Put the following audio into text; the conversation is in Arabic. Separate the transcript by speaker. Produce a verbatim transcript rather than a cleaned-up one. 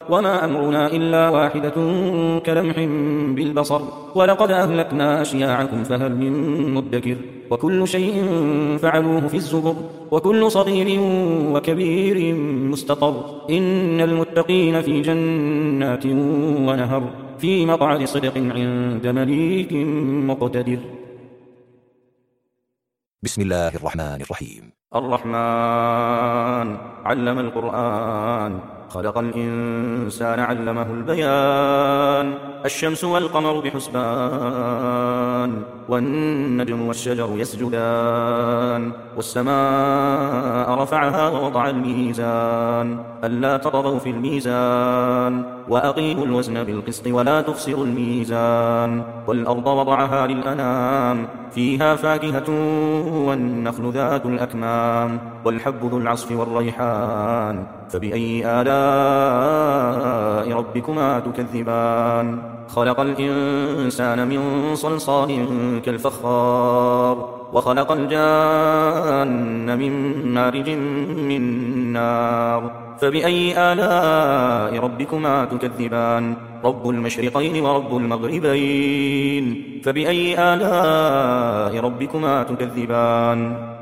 Speaker 1: وما أمرنا إلا واحدة كلمح بالبصر ولقد أهلكنا أشياعكم فهل من مدكر وكل شيء فعلوه في الزبر وكل صغير وكبير مستطر إن المتقين في جنات ونهر في مقعد صدق عند مليك مقتدر.
Speaker 2: بسم الله الرحمن الرحيم.
Speaker 1: الرحمن علم القرآن خلق الإنسان علمه البيان الشمس والقمر بحسبان والنجم والشجر يسجدان والسماء رفعها ووضع الميزان ألا تطغوا في الميزان وأقيموا الوزن بالقسط ولا تخسروا الميزان والأرض وضعها للأنام فيها فاكهة والنخل ذات الأكمام والحب ذو العصف والريحان فبأي آلاء ربكما تكذبان خلق الإنسان من صلصال كالفخار وخلق الجان من مارج من نار فبأي آلاء ربكما تكذبان رب المشرقين ورب المغربين فبأي آلاء ربكما تكذبان